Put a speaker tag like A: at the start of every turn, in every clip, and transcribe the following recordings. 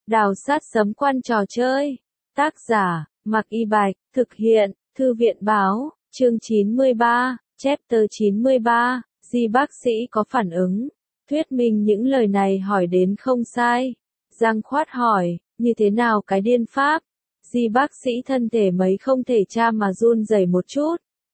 A: Đào sát sấm quan trò chơi. Tác giả, Mạc Y Bạch, thực hiện, Thư viện Báo, chương 93, chapter 93, Di bác sĩ có phản ứng. Thuyết minh những lời này hỏi đến không sai. Giang Khoát hỏi, như thế nào cái điên pháp? Di bác sĩ thân thể mấy không thể tra mà run rẩy một chút.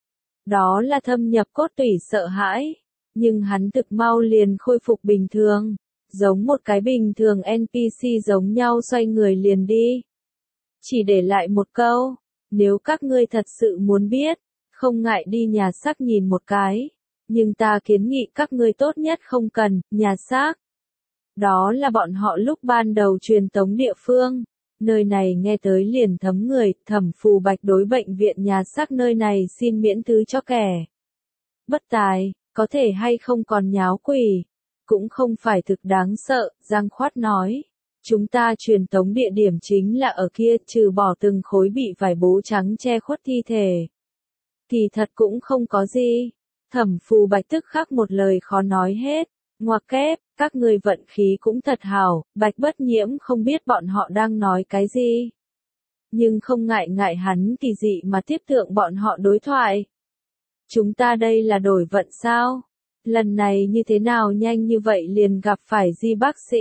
A: Đó là thâm nhập cốt tủy sợ hãi. Nhưng hắn thực mau liền khôi phục bình thường. Giống một cái bình thường NPC giống nhau xoay người liền đi. Chỉ để lại một câu, nếu các ngươi thật sự muốn biết, không ngại đi nhà xác nhìn một cái. Nhưng ta kiến nghị các ngươi tốt nhất không cần, nhà xác. Đó là bọn họ lúc ban đầu truyền tống địa phương. Nơi này nghe tới liền thấm người, Thẩm Phù Bạch đối bệnh viện nhà xác nơi này xin miễn thứ cho kẻ bất tài, có thể hay không còn nháo quỷ. Cũng không phải thực đáng sợ, Giang Khoát nói. Chúng ta truyền tống địa điểm chính là ở kia, trừ bỏ từng khối bị vải bố trắng che khuất thi thể. Thì thật cũng không có gì. Thẩm Phù Bạch tức khắc một lời khó nói hết. Ngoặc kép, các ngươi vận khí cũng thật hảo, Bạch Bất Nhiễm không biết bọn họ đang nói cái gì. Nhưng không ngại hắn kỳ dị mà tiếp tượng bọn họ đối thoại. Chúng ta đây là đổi vận sao? Lần này như thế nào nhanh như vậy liền gặp phải Di bác sĩ?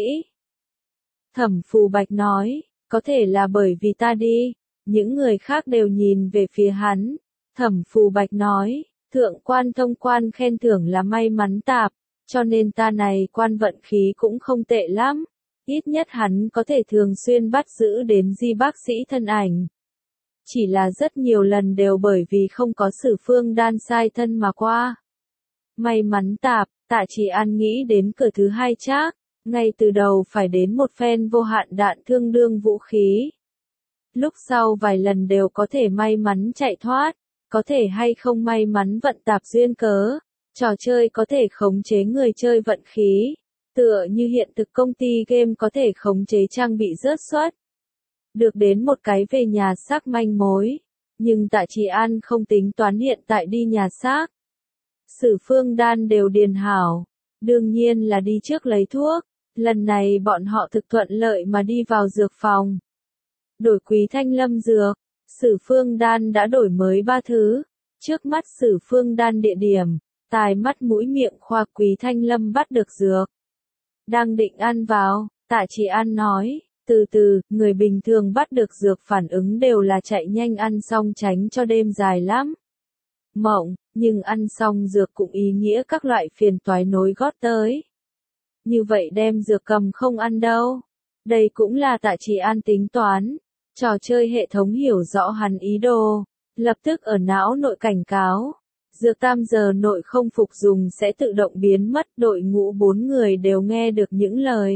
A: Thẩm Phù Bạch nói, có thể là bởi vì ta đi. Những người khác đều nhìn về phía hắn. Thẩm Phù Bạch nói, thượng quan thông quan khen thưởng là may mắn tạp, cho nên ta này quan vận khí cũng không tệ lắm. Ít nhất hắn có thể thường xuyên bắt giữ đến Di bác sĩ thân ảnh. Chỉ là rất nhiều lần đều bởi vì không có Sử Phương Đan sai thân mà qua. May mắn tạp, Tạ Chỉ An nghĩ đến cửa thứ hai chắc, ngay từ đầu phải đến một phen vô hạn đạn thương đương vũ khí. Lúc sau vài lần đều có thể may mắn chạy thoát, có thể hay không may mắn vận tạp duyên cớ. Trò chơi có thể khống chế người chơi vận khí, tựa như hiện thực công ty game có thể khống chế trang bị rớt xuất. Được đến một cái về nhà xác manh mối, nhưng Tạ Chỉ An không tính toán hiện tại đi nhà xác. Sử Phương Đan đều điền hảo, đương nhiên là đi trước lấy thuốc, lần này bọn họ thực thuận lợi mà đi vào dược phòng. Đổi Quý Thanh Lâm dược, Sử Phương Đan đã đổi mới 3 thứ, trước mắt Sử Phương Đan địa điểm, tai mắt mũi miệng khoa Quý Thanh Lâm bắt được dược. Đang định ăn vào, Tạ Chỉ An nói, từ từ, người bình thường bắt được dược phản ứng đều là chạy nhanh ăn xong tránh cho đêm dài lắm. Mộng, nhưng ăn xong dược cũng ý nghĩa các loại phiền toái nối gót tới. Như vậy đem dược cầm không ăn đâu. Đây cũng là Tạ Chỉ An tính toán. Trò chơi hệ thống hiểu rõ hắn ý đồ, lập tức ở não nội cảnh cáo. Dược tam giờ nội không phục dùng sẽ tự động biến mất. Đội ngũ 4 người đều nghe được những lời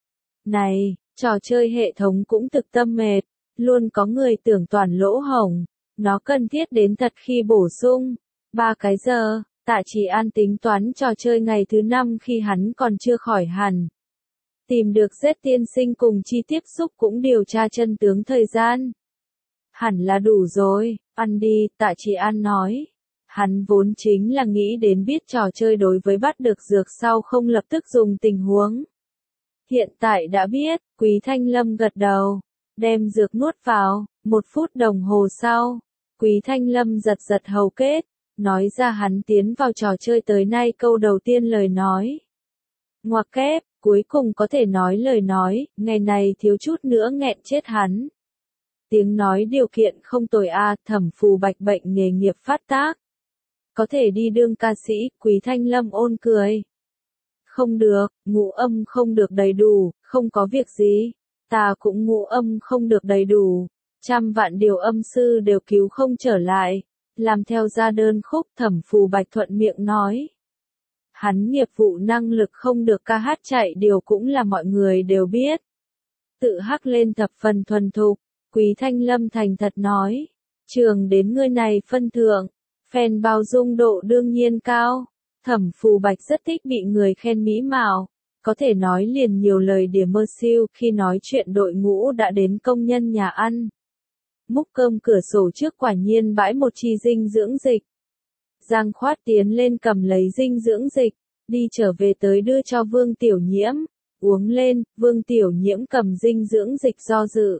A: này. Trò chơi hệ thống cũng thực tâm mệt. Luôn có người tưởng toàn lỗ hổng. Nó cần thiết đến thật khi bổ sung. 3 cái giờ, Tạ Chỉ An tính toán trò chơi ngày thứ 5 khi hắn còn chưa khỏi hẳn. Tìm được Z tiên sinh cùng chi tiếp xúc cũng điều tra chân tướng thời gian. Hẳn là đủ rồi, ăn đi, Tạ Chỉ An nói. Hắn vốn chính là nghĩ đến biết trò chơi đối với bắt được dược sau không lập tức dùng tình huống. Hiện tại đã biết, Quý Thanh Lâm gật đầu, đem dược nuốt vào, 1 phút đồng hồ sau. Quý Thanh Lâm giật hầu kết, nói ra hắn tiến vào trò chơi tới nay câu đầu tiên lời nói. Ngoặc kép, cuối cùng có thể nói lời nói, ngày này thiếu chút nữa nghẹn chết hắn. Tiếng nói điều kiện không tồi a, Thẩm Phù Bạch bệnh nghề nghiệp phát tác. Có thể đi đương ca sĩ, Quý Thanh Lâm ôn cười. Không được, ngũ âm không được đầy đủ, không có việc gì. Ta cũng ngũ âm không được đầy đủ. 100 vạn điều âm sư đều cứu không trở lại. Làm theo ra đơn khúc, Thẩm Phù Bạch thuận miệng nói. Hắn nghiệp vụ năng lực không được ca hát chạy điều cũng là mọi người đều biết. Tự hắc lên thập phần thuần thục, Quý Thanh Lâm thành thật nói. Trường đến ngươi này phân thượng, fan bao dung độ đương nhiên cao. Thẩm Phù Bạch rất thích bị người khen mỹ mạo, có thể nói liền nhiều lời điểm mơ siêu khi nói chuyện đội ngũ đã đến công nhân nhà ăn. Múc cơm cửa sổ trước quả nhiên bãi một chi dinh dưỡng dịch. Giang Khoát tiến lên cầm lấy dinh dưỡng dịch, đi trở về tới đưa cho Vương Tiểu Nhiễm. uống lên, Vương Tiểu Nhiễm cầm dinh dưỡng dịch do dự.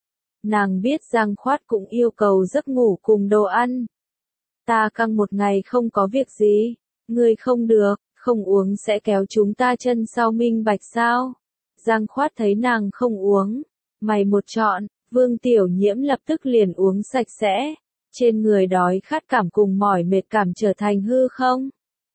A: Nàng biết Giang Khoát cũng yêu cầu giấc ngủ cùng đồ ăn. Ta căng một ngày không có việc gì, ngươi không được, không uống sẽ kéo chúng ta chân sau minh bạch sao? Giang Khoát thấy nàng không uống, mày một chọn, Vương Tiểu Nhiễm lập tức liền uống sạch sẽ, trên người đói khát cảm cùng mỏi mệt cảm trở thành hư không.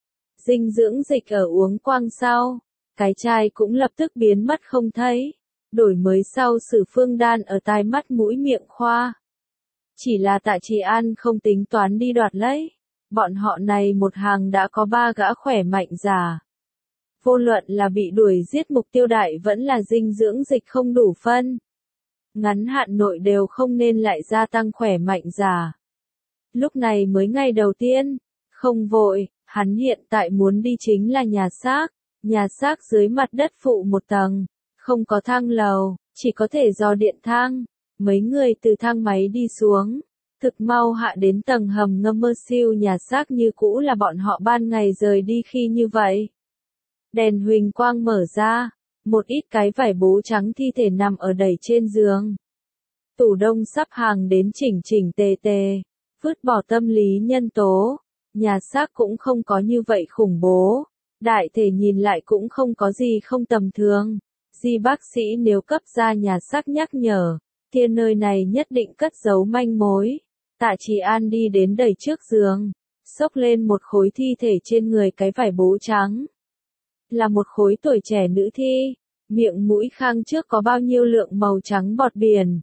A: Dinh dưỡng dịch ở uống quang sau, cái chai cũng lập tức biến mất không thấy, đổi mới sau Sử Phương Đan ở tai mắt mũi miệng khoa. Chỉ là Tạ Trì An không tính toán đi đoạt lấy, bọn họ này một hàng đã có 3 gã khỏe mạnh già. Vô luận là bị đuổi giết mục tiêu đại vẫn là dinh dưỡng dịch không đủ phân. Ngắn hạn nội đều không nên lại gia tăng khỏe mạnh già. Lúc này mới ngày đầu tiên, không vội, hắn hiện tại muốn đi chính là nhà xác dưới mặt đất phụ một tầng, không có thang lầu, chỉ có thể do điện thang, mấy người từ thang máy đi xuống, thực mau hạ đến tầng hầm ngầm mơ siêu nhà xác như cũ là bọn họ ban ngày rời đi khi như vậy. Đèn huỳnh quang mở ra, một ít cái vải bố trắng thi thể nằm ở đẩy trên giường. Tủ đông sắp hàng đến chỉnh chỉnh tề tề, vứt bỏ tâm lý nhân tố, nhà xác cũng không có như vậy khủng bố, đại thể nhìn lại cũng không có gì không tầm thường. Di bác sĩ nếu cấp ra nhà xác nhắc nhở, kia nơi này nhất định cất giấu manh mối. Tạ Trì An đi đến đẩy trước giường, xốc lên một khối thi thể trên người cái vải bố trắng. Là một khối tuổi trẻ nữ thi, miệng mũi khang trước có bao nhiêu lượng màu trắng bọt biển.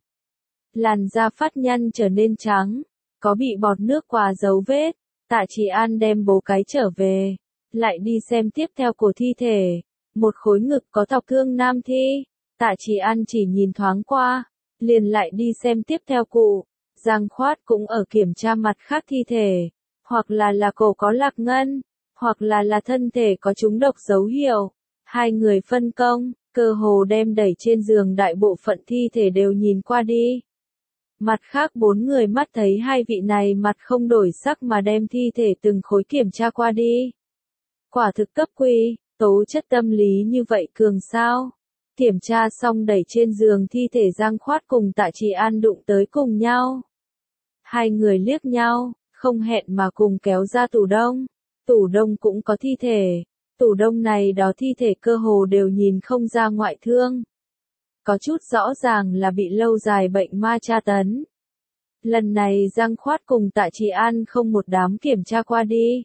A: Làn da phát nhăn trở nên trắng, có bị bọt nước qua dấu vết. Tạ Trì An đem bố cái trở về, lại đi xem tiếp theo của thi thể. Một khối ngực có thọc thương nam thi, Tạ Trì An chỉ nhìn thoáng qua, liền lại đi xem tiếp theo cụ. Giang Khoát cũng ở kiểm tra mặt khác thi thể, hoặc là cổ có lạc ngân, hoặc là thân thể có trúng độc dấu hiệu. Hai người phân công, cơ hồ đem đẩy trên giường đại bộ phận thi thể đều nhìn qua đi. Mặt khác 4 người mắt thấy hai vị này mặt không đổi sắc mà đem thi thể từng khối kiểm tra qua đi. Quả thực cấp quy, tố chất tâm lý như vậy cường sao? Kiểm tra xong đẩy trên giường thi thể Giang Khoát cùng Tạ Trì An đụng tới cùng nhau. Hai người liếc nhau, không hẹn mà cùng kéo ra tủ đông. Tủ đông cũng có thi thể. Tủ đông này đó thi thể cơ hồ đều nhìn không ra ngoại thương. Có chút rõ ràng là bị lâu dài bệnh ma tra tấn. Lần này Giang Khoát cùng Tạ Trì An không một đám kiểm tra qua đi.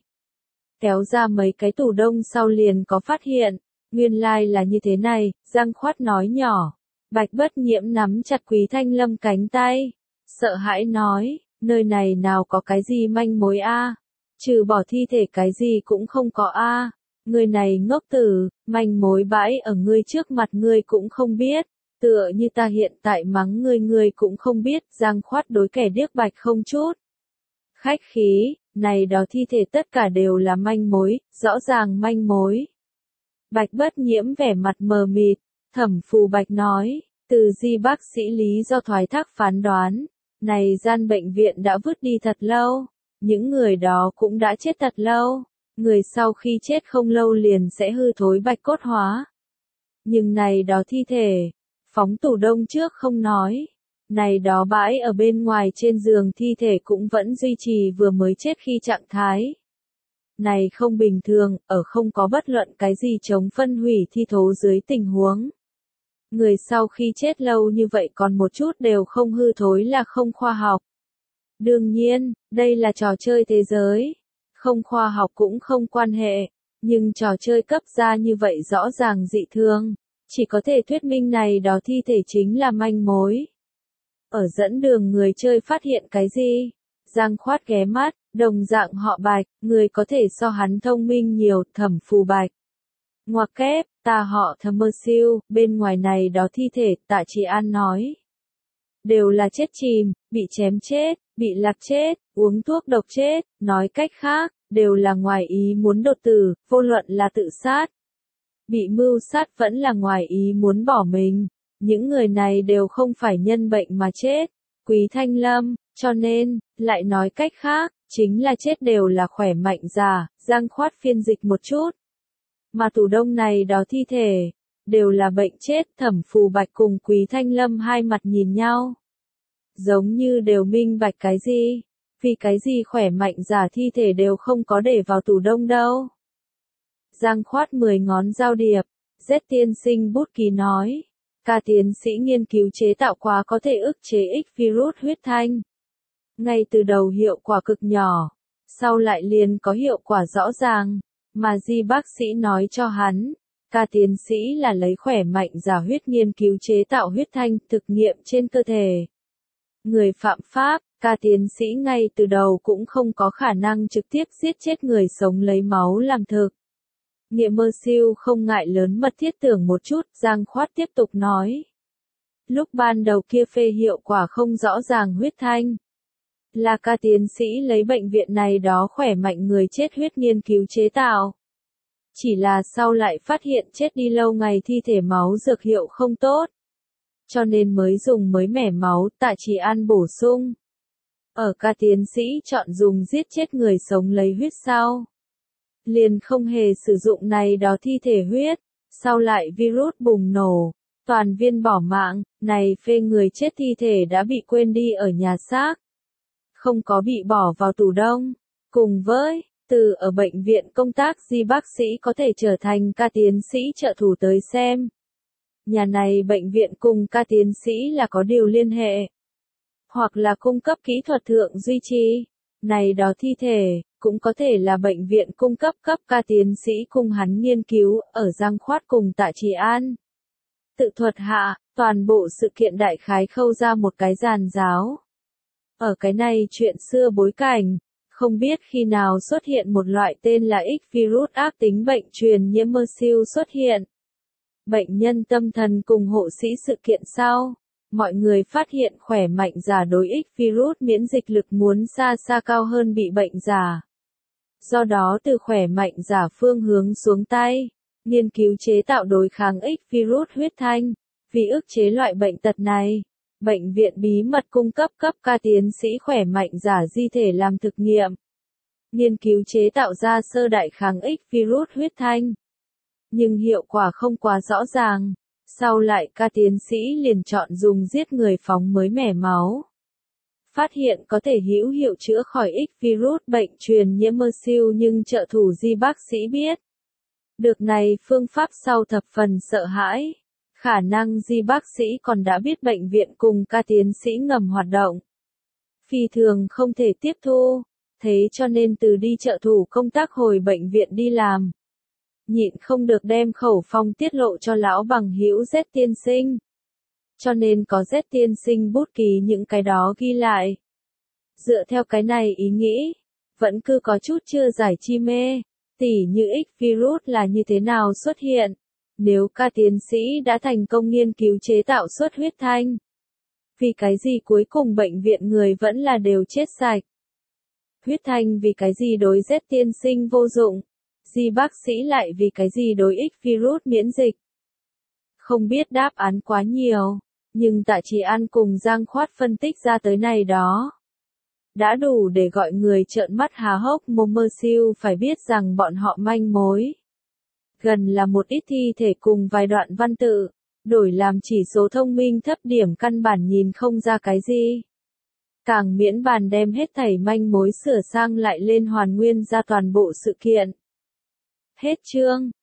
A: Kéo ra mấy cái tủ đông sau liền có phát hiện. Nguyên lai là như thế này, Giang Khoát nói nhỏ. Bạch Bất Nhiễm nắm chặt Quý Thanh Lâm cánh tay. Sợ hãi nói, nơi này nào có cái gì manh mối a? Trừ bỏ thi thể cái gì cũng không có a. Người này ngốc tử, manh mối bãi ở ngươi trước mặt ngươi cũng không biết. Tựa như ta hiện tại mắng ngươi cũng không biết. Giang Khoát đối kẻ điếc bạch không chút khách khí, này đó thi thể tất cả đều là manh mối, rõ ràng manh mối. Bạch Bất Nhiễm vẻ mặt mờ mịt, Thẩm Phù Bạch nói, từ Di bác sĩ lý do thoái thác phán đoán, này gian bệnh viện đã vứt đi thật lâu, những người đó cũng đã chết thật lâu, người sau khi chết không lâu liền sẽ hư thối bạch cốt hóa. Nhưng này đó thi thể, phóng tủ đông trước không nói, này đó bãi ở bên ngoài trên giường thi thể cũng vẫn duy trì vừa mới chết khi trạng thái. Này không bình thường, ở không có bất luận cái gì chống phân hủy thi thố dưới tình huống. Người sau khi chết lâu như vậy còn một chút đều không hư thối là không khoa học. Đương nhiên, đây là trò chơi thế giới. Không khoa học cũng không quan hệ. Nhưng trò chơi cấp ra như vậy rõ ràng dị thường. Chỉ có thể thuyết minh này đó thi thể chính là manh mối. Ở dẫn đường người chơi phát hiện cái gì? Giang Khoát ghé mắt, đồng dạng họ Bạch, người có thể so hắn thông minh nhiều, Thẩm Phù Bạch. Ngoặc kép, ta họ Thẩm Mơ Siêu, bên ngoài này đó thi thể, Tạ Trì An nói. Đều là chết chìm, bị chém chết, bị lạc chết, uống thuốc độc chết, nói cách khác, đều là ngoài ý muốn đột tử, vô luận là tự sát. Bị mưu sát vẫn là ngoài ý muốn bỏ mình. Những người này đều không phải nhân bệnh mà chết. Quý Thanh Lâm, cho nên, lại nói cách khác, chính là chết đều là khỏe mạnh già. Giang Khoát phiên dịch một chút. Mà tủ đông này đó thi thể, đều là bệnh chết. Thẩm Phù Bạch cùng Quý Thanh Lâm hai mặt nhìn nhau. Giống như đều minh bạch cái gì. Vì cái gì khỏe mạnh giả thi thể đều không có để vào tủ đông đâu. Giang khoát 10 ngón giao điệp. Z tiên sinh bút ký nói. Ca tiến sĩ nghiên cứu chế tạo quá có thể ức chế X virus huyết thanh. Ngay từ đầu hiệu quả cực nhỏ. Sau lại liền có hiệu quả rõ ràng. Mà Di bác sĩ nói cho hắn. Ca tiến sĩ là lấy khỏe mạnh giả huyết nghiên cứu chế tạo huyết thanh thực nghiệm trên cơ thể. Người phạm pháp, ca tiến sĩ ngay từ đầu cũng không có khả năng trực tiếp giết chết người sống lấy máu làm thực. Nghĩa mơ siêu không ngại lớn mật thiết tưởng một chút, Giang Khoát tiếp tục nói. Lúc ban đầu kia phê hiệu quả không rõ ràng huyết thanh. Là ca tiến sĩ lấy bệnh viện này đó khỏe mạnh người chết huyết nghiên cứu chế tạo. Chỉ là sau lại phát hiện chết đi lâu ngày thi thể máu dược hiệu không tốt. Cho nên mới dùng mới mẻ máu Tạ Trì An bổ sung. Ở ca tiến sĩ chọn dùng giết chết người sống lấy huyết sau. Liền không hề sử dụng này đó thi thể huyết. Sau lại virus bùng nổ. Toàn viên bỏ mạng, này phê người chết thi thể đã bị quên đi ở nhà xác. Không có bị bỏ vào tủ đông. Cùng với, từ ở bệnh viện công tác Di bác sĩ có thể trở thành ca tiến sĩ trợ thủ tới xem. Nhà này bệnh viện cùng ca tiến sĩ là có điều liên hệ. Hoặc là cung cấp kỹ thuật thượng duy trì. Này đó thi thể, cũng có thể là bệnh viện cung cấp ca tiến sĩ cùng hắn nghiên cứu, ở Giang Khoát cùng Tạ Trì An. Tự thuật hạ, toàn bộ sự kiện đại khái khâu ra một cái giàn giáo. Ở cái này chuyện xưa bối cảnh, không biết khi nào xuất hiện một loại tên là X virus ác tính bệnh truyền nhiễm MRSA xuất hiện. Bệnh nhân tâm thần cùng hộ sĩ sự kiện sau, mọi người phát hiện khỏe mạnh giả đối X virus miễn dịch lực muốn xa xa cao hơn bị bệnh giả. Do đó từ khỏe mạnh giả phương hướng xuống tay, nghiên cứu chế tạo đối kháng X virus huyết thanh, vì ức chế loại bệnh tật này. Bệnh viện bí mật cung cấp ca tiến sĩ khỏe mạnh giả di thể làm thực nghiệm. Nghiên cứu chế tạo ra sơ đại kháng X virus huyết thanh. Nhưng hiệu quả không quá rõ ràng. Sau lại ca tiến sĩ liền chọn dùng giết người phóng mới mẻ máu. Phát hiện có thể hữu hiệu chữa khỏi X virus bệnh truyền nhiễm MRSA nhưng trợ thủ Di bác sĩ biết. Được này phương pháp sau thập phần sợ hãi. Khả năng Di bác sĩ còn đã biết bệnh viện cùng ca tiến sĩ ngầm hoạt động. Phi thường không thể tiếp thu, thế cho nên từ đi trợ thủ công tác hồi bệnh viện đi làm. Nhịn không được đem khẩu phong tiết lộ cho lão bằng hữu Z tiên sinh. Cho nên có Z tiên sinh bút ký những cái đó ghi lại. Dựa theo cái này ý nghĩ, vẫn cứ có chút chưa giải chi mê, tỉ như X virus là như thế nào xuất hiện. Nếu ca tiến sĩ đã thành công nghiên cứu chế tạo xuất huyết thanh. Vì cái gì cuối cùng bệnh viện người vẫn là đều chết sạch. Huyết thanh vì cái gì đối Z tiên sinh vô dụng. Di bác sĩ lại vì cái gì đối X virus miễn dịch. Không biết đáp án quá nhiều, nhưng Tạ Trì An cùng Giang Khoát phân tích ra tới này đó. Đã đủ để gọi người trợn mắt há hốc mồm mơ siêu phải biết rằng bọn họ manh mối. Gần là một ít thi thể cùng vài đoạn văn tự, đổi làm chỉ số thông minh thấp điểm căn bản nhìn không ra cái gì. Càng miễn bàn đem hết thảy manh mối sửa sang lại lên hoàn nguyên ra toàn bộ sự kiện. Hết chương.